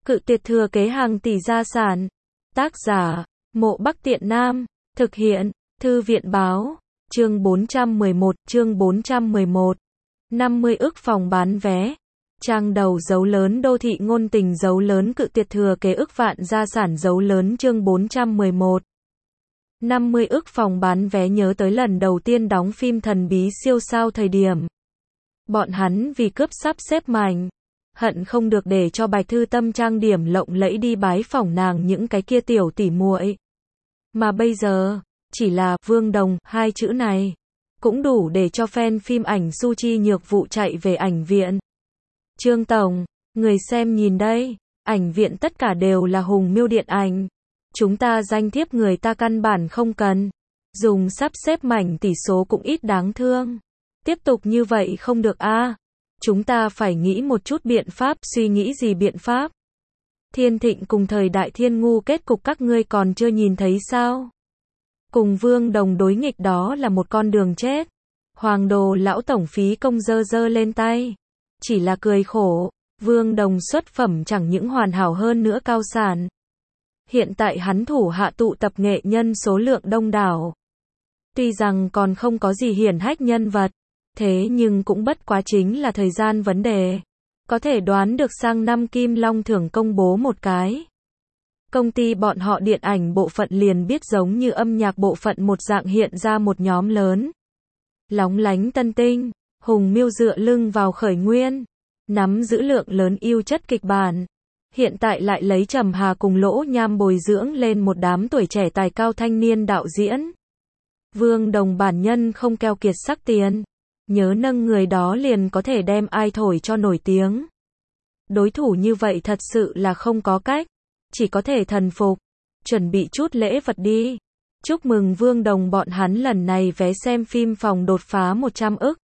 Cự tuyệt thừa kế hàng tỷ gia sản. Tác giả, Mộ Bắc Tiện Nam. Thực hiện, Thư viện báo. Chương 411. 50 ức phòng bán vé. Trang đầu dấu lớn đô thị ngôn tình dấu lớn cự tuyệt thừa kế ức vạn gia sản dấu lớn chương 411. 50 ức phòng bán vé nhớ tới lần đầu tiên đóng phim thần bí siêu sao thời điểm. Bọn hắn vì cướp sắp xếp mảnh. Hận không được để cho Bạch Thư Tâm trang điểm lộng lẫy đi bái phỏng nàng những cái kia tiểu tỉ muội. Mà bây giờ, chỉ là Vương Đồng hai chữ này. Cũng đủ để cho fan phim ảnh Su Chi Nhược Vụ chạy về ảnh viện. Trương Tổng, người xem nhìn đây, ảnh viện tất cả đều là Hùng Miêu điện ảnh. Chúng ta danh thiếp người ta căn bản không cần. Dùng sắp xếp mảnh tỷ số cũng ít đáng thương. Tiếp tục như vậy không được a. Chúng ta phải nghĩ một chút biện pháp, suy nghĩ gì biện pháp? Thiên Thịnh cùng thời đại Thiên Ngu kết cục các ngươi còn chưa nhìn thấy sao? Cùng Vương Đồng đối nghịch đó là một con đường chết. Hoàng Đồ lão tổng phí công giơ giơ lên tay. Chỉ là cười khổ, Vương Đồng xuất phẩm chẳng những hoàn hảo hơn nữa cao sản. Hiện tại hắn thủ hạ tụ tập nghệ nhân số lượng đông đảo. Tuy rằng còn không có gì hiển hách nhân vật, thế nhưng cũng bất quá chính là thời gian vấn đề. Có thể đoán được sang năm Kim Long thưởng công bố một cái. Công ty bọn họ điện ảnh bộ phận liền biết giống như âm nhạc bộ phận một dạng hiện ra một nhóm lớn. Lóng lánh tân tinh, Hùng Miêu dựa lưng vào khởi nguyên. Nắm giữ lượng lớn yêu chất kịch bản. Hiện tại lại lấy Trầm Hà cùng Lỗ Nham bồi dưỡng lên một đám tuổi trẻ tài cao thanh niên đạo diễn. Vương Đồng bản nhân không keo kiệt sắc tiền. Nhớ nâng người đó liền có thể đem ai thổi cho nổi tiếng. Đối thủ như vậy thật sự là không có cách. Chỉ có thể thần phục. Chuẩn bị chút lễ vật đi. Chúc mừng Vương Đồng bọn hắn lần này vé xem phim phòng đột phá 100 ức.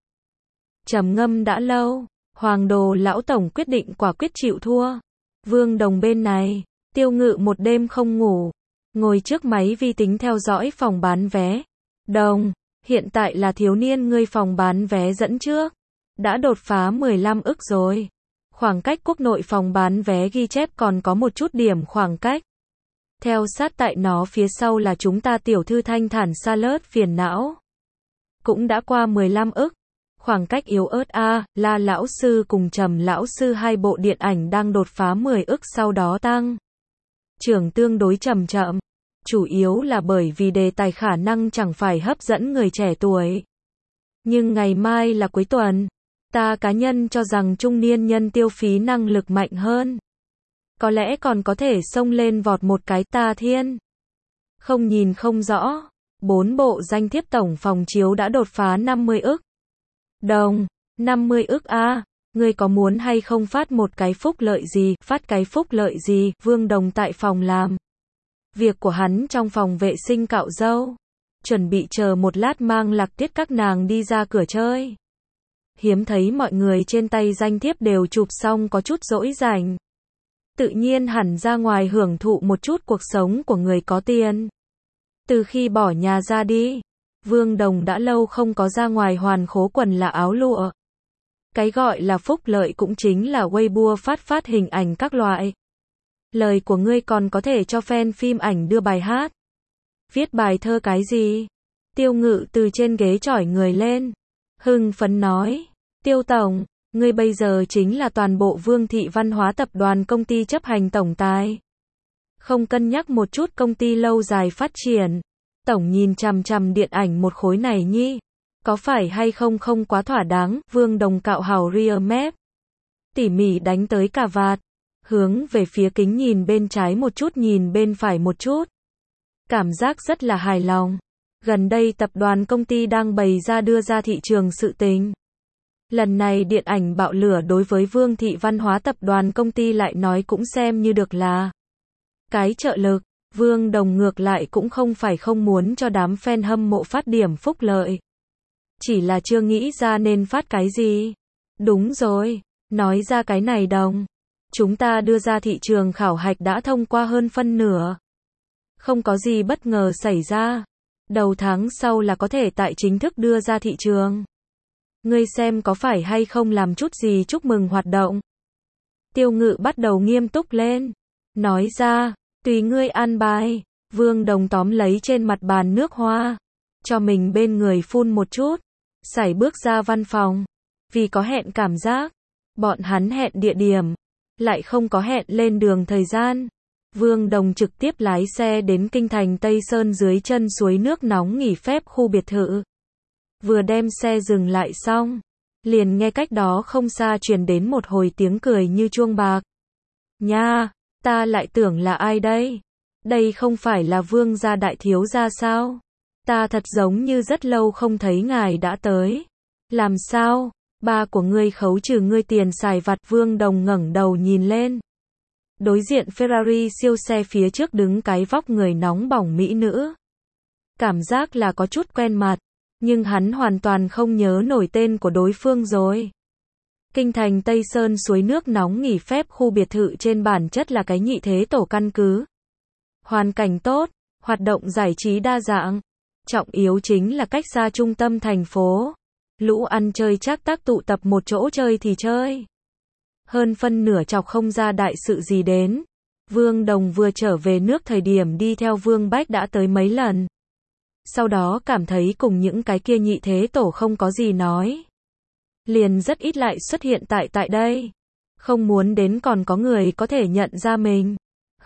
Trầm ngâm đã lâu. Hoàng Đồ lão tổng quyết định quả quyết chịu thua. Vương Đồng bên này, Tiêu Ngự một đêm không ngủ. Ngồi trước máy vi tính theo dõi phòng bán vé. Đồng, hiện tại là thiếu niên ngươi phòng bán vé dẫn trước. Đã đột phá 15 ức rồi. Khoảng cách quốc nội phòng bán vé ghi chép còn có một chút điểm khoảng cách. Theo sát tại nó phía sau là chúng ta tiểu thư thanh thản salad phiền não. Cũng đã qua 15 ức. Khoảng cách yếu ớt a, La lão sư cùng Trầm lão sư hai bộ điện ảnh đang đột phá 10 ức sau đó tăng. Trưởng tương đối chậm chậm. Chủ yếu là bởi vì đề tài khả năng chẳng phải hấp dẫn người trẻ tuổi. Nhưng ngày mai là cuối tuần. Ta cá nhân cho rằng trung niên nhân tiêu phí năng lực mạnh hơn. Có lẽ còn có thể xông lên vọt một cái ta thiên. Không nhìn không rõ. 4 bộ danh thiếp tổng phòng chiếu đã đột phá 50 ức. Đồng, 50 ức a, ngươi có muốn hay không phát một cái phúc lợi gì, phát cái phúc lợi gì, Vương Đồng tại phòng làm. Việc của hắn trong phòng vệ sinh cạo râu. Chuẩn bị chờ một lát mang Lạc Tiết các nàng đi ra cửa chơi. Hiếm thấy mọi người trên tay danh thiếp đều chụp xong có chút rỗi rảnh. Tự nhiên hẳn ra ngoài hưởng thụ một chút cuộc sống của người có tiền. Từ khi bỏ nhà ra đi, Vương Đồng đã lâu không có ra ngoài hoàn khố quần là áo lụa. Cái gọi là phúc lợi cũng chính là Weibo phát hình ảnh các loại. Lời của ngươi còn có thể cho fan phim ảnh đưa bài hát. Viết bài thơ cái gì? Tiêu Ngự từ trên ghế chỏi người lên. Hưng phấn nói. Tiêu Tổng, ngươi bây giờ chính là toàn bộ Vương Thị Văn hóa tập đoàn công ty chấp hành tổng tài. Không cân nhắc một chút công ty lâu dài phát triển. Tổng nhìn chằm chằm điện ảnh một khối này nhi. Có phải hay không không quá thỏa đáng, Vương Đồng cạo hào rear mép. Tỉ mỉ đánh tới cà vạt. Hướng về phía kính nhìn bên trái một chút nhìn bên phải một chút. Cảm giác rất là hài lòng. Gần đây tập đoàn công ty đang bày ra đưa ra thị trường sự tình. Lần này điện ảnh bạo lửa đối với Vương Thị Văn hóa tập đoàn công ty lại nói cũng xem như được là cái trợ lực. Vương Đồng ngược lại cũng không phải không muốn cho đám fan hâm mộ phát điểm phúc lợi. Chỉ là chưa nghĩ ra nên phát cái gì. Đúng rồi, nói ra cái này Đồng. Chúng ta đưa ra thị trường khảo hạch đã thông qua hơn phân nửa. Không có gì bất ngờ xảy ra. Đầu tháng sau là có thể tại chính thức đưa ra thị trường. Ngươi xem có phải hay không làm chút gì chúc mừng hoạt động. Tiêu Ngự bắt đầu nghiêm túc lên. Nói ra, tùy ngươi an bài. Vương Đồng tóm lấy trên mặt bàn nước hoa. Cho mình bên người phun một chút. Sải bước ra văn phòng. Vì có hẹn cảm giác. Bọn hắn hẹn địa điểm. Lại không có hẹn lên đường thời gian. Vương Đồng trực tiếp lái xe đến kinh thành Tây Sơn dưới chân suối nước nóng nghỉ phép khu biệt thự. Vừa đem xe dừng lại xong. Liền nghe cách đó không xa truyền đến một hồi tiếng cười như chuông bạc. Nha, ta lại tưởng là ai đây? Đây không phải là Vương gia đại thiếu gia sao? Ta thật giống như rất lâu không thấy ngài đã tới. Làm sao? Ba của ngươi khấu trừ ngươi tiền xài vặt. Vương Đồng ngẩng đầu nhìn lên. Đối diện Ferrari siêu xe phía trước đứng cái vóc người nóng bỏng mỹ nữ. Cảm giác là có chút quen mặt. Nhưng hắn hoàn toàn không nhớ nổi tên của đối phương rồi. Kinh thành Tây Sơn suối nước nóng nghỉ phép khu biệt thự trên bản chất là cái nhị thế tổ căn cứ. Hoàn cảnh tốt, hoạt động giải trí đa dạng. Trọng yếu chính là cách xa trung tâm thành phố. Lũ ăn chơi trác tắc tụ tập một chỗ chơi thì chơi. Hơn phân nửa chọc không ra đại sự gì đến. Vương Đồng vừa trở về nước thời điểm đi theo Vương Bách đã tới mấy lần. Sau đó cảm thấy cùng những cái kia nhị thế tổ không có gì nói. Liền rất ít lại xuất hiện tại đây. Không muốn đến còn có người có thể nhận ra mình.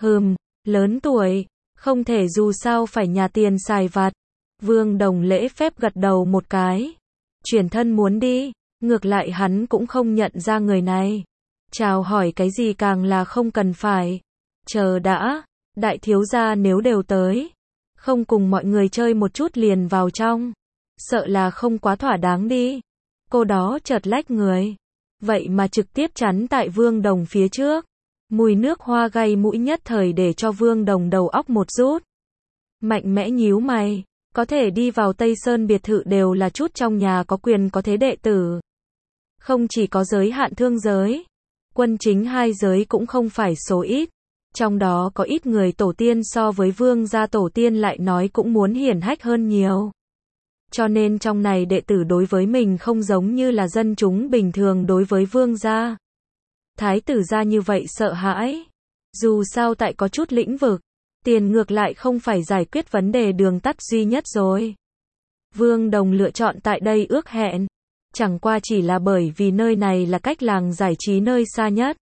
Lớn tuổi, không thể dù sao phải nhà tiền xài vặt. Vương Đồng lễ phép gật đầu một cái. Chuyển thân muốn đi, ngược lại hắn cũng không nhận ra người này. Chào hỏi cái gì càng là không cần phải. Chờ đã, đại thiếu gia nếu đều tới. Không cùng mọi người chơi một chút liền vào trong. Sợ là không quá thỏa đáng đi. Cô đó chợt lách người. Vậy mà trực tiếp chắn tại Vương Đồng phía trước. Mùi nước hoa gây mũi nhất thời để cho Vương Đồng đầu óc một rút. Mạnh mẽ nhíu mày. Có thể đi vào Tây Sơn biệt thự đều là chút trong nhà có quyền có thế đệ tử. Không chỉ có giới hạn thương giới. Quân chính hai giới cũng không phải số ít. Trong đó có ít người tổ tiên so với Vương gia tổ tiên lại nói cũng muốn hiển hách hơn nhiều. Cho nên trong này đệ tử đối với mình không giống như là dân chúng bình thường đối với Vương gia. Thái tử gia như vậy sợ hãi. Dù sao tại có chút lĩnh vực, tiền ngược lại không phải giải quyết vấn đề đường tắt duy nhất rồi. Vương Đồng lựa chọn tại đây ước hẹn. Chẳng qua chỉ là bởi vì nơi này là cách làng giải trí nơi xa nhất.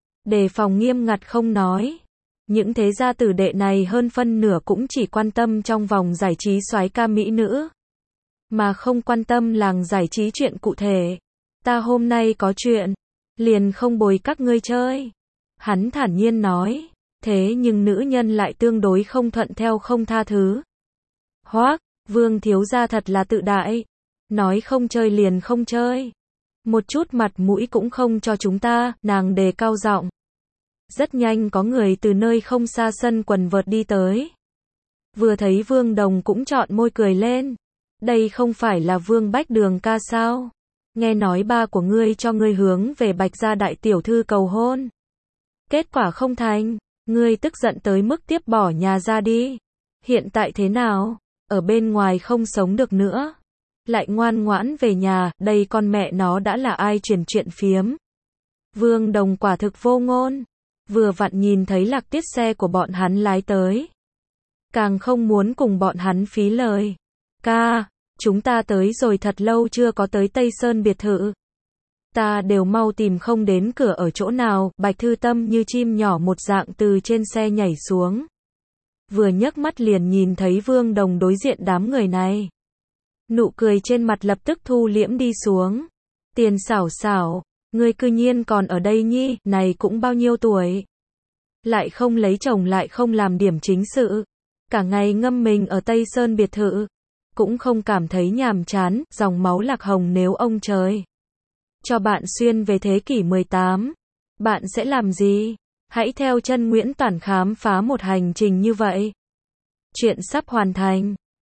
Đề phòng nghiêm ngặt không nói. Những thế gia tử đệ này hơn phân nửa cũng chỉ quan tâm trong vòng giải trí soái ca mỹ nữ. Mà không quan tâm làng giải trí chuyện cụ thể. Ta hôm nay có chuyện. Liền không bồi các ngươi chơi. Hắn thản nhiên nói. Thế nhưng nữ nhân lại tương đối không thuận theo không tha thứ. Hoác, Vương thiếu gia thật là tự đại. Nói không chơi liền không chơi. Một chút mặt mũi cũng không cho chúng ta, nàng đề cao giọng. Rất nhanh có người từ nơi không xa sân quần vợt đi tới. Vừa thấy Vương Đồng cũng trọn môi cười lên. Đây không phải là Vương Bách Đường ca sao? Nghe nói ba của ngươi cho ngươi hướng về Bạch gia đại tiểu thư cầu hôn. Kết quả không thành, ngươi tức giận tới mức tiếp bỏ nhà ra đi. Hiện tại thế nào? Ở bên ngoài không sống được nữa. Lại ngoan ngoãn về nhà, đây con mẹ nó đã là ai truyền chuyện phiếm. Vương Đồng quả thực vô ngôn. Vừa vặn nhìn thấy Lạc Tiết xe của bọn hắn lái tới. Càng không muốn cùng bọn hắn phí lời. Ca, chúng ta tới rồi thật lâu chưa có tới Tây Sơn biệt thự. Ta đều mau tìm không đến cửa ở chỗ nào. Bạch Thư Tâm như chim nhỏ một dạng từ trên xe nhảy xuống. Vừa nhấc mắt liền nhìn thấy Vương Đồng đối diện đám người này. Nụ cười trên mặt lập tức thu liễm đi xuống. Tiền xảo xảo, ngươi cư nhiên còn ở đây nhi, này cũng bao nhiêu tuổi. Lại không lấy chồng lại không làm điểm chính sự. Cả ngày ngâm mình ở Tây Sơn biệt thự. Cũng không cảm thấy nhàm chán, dòng máu lạc hồng nếu ông trời. Cho bạn xuyên về thế kỷ 18. Bạn sẽ làm gì? Hãy theo chân Nguyễn Toản khám phá một hành trình như vậy. Chuyện sắp hoàn thành.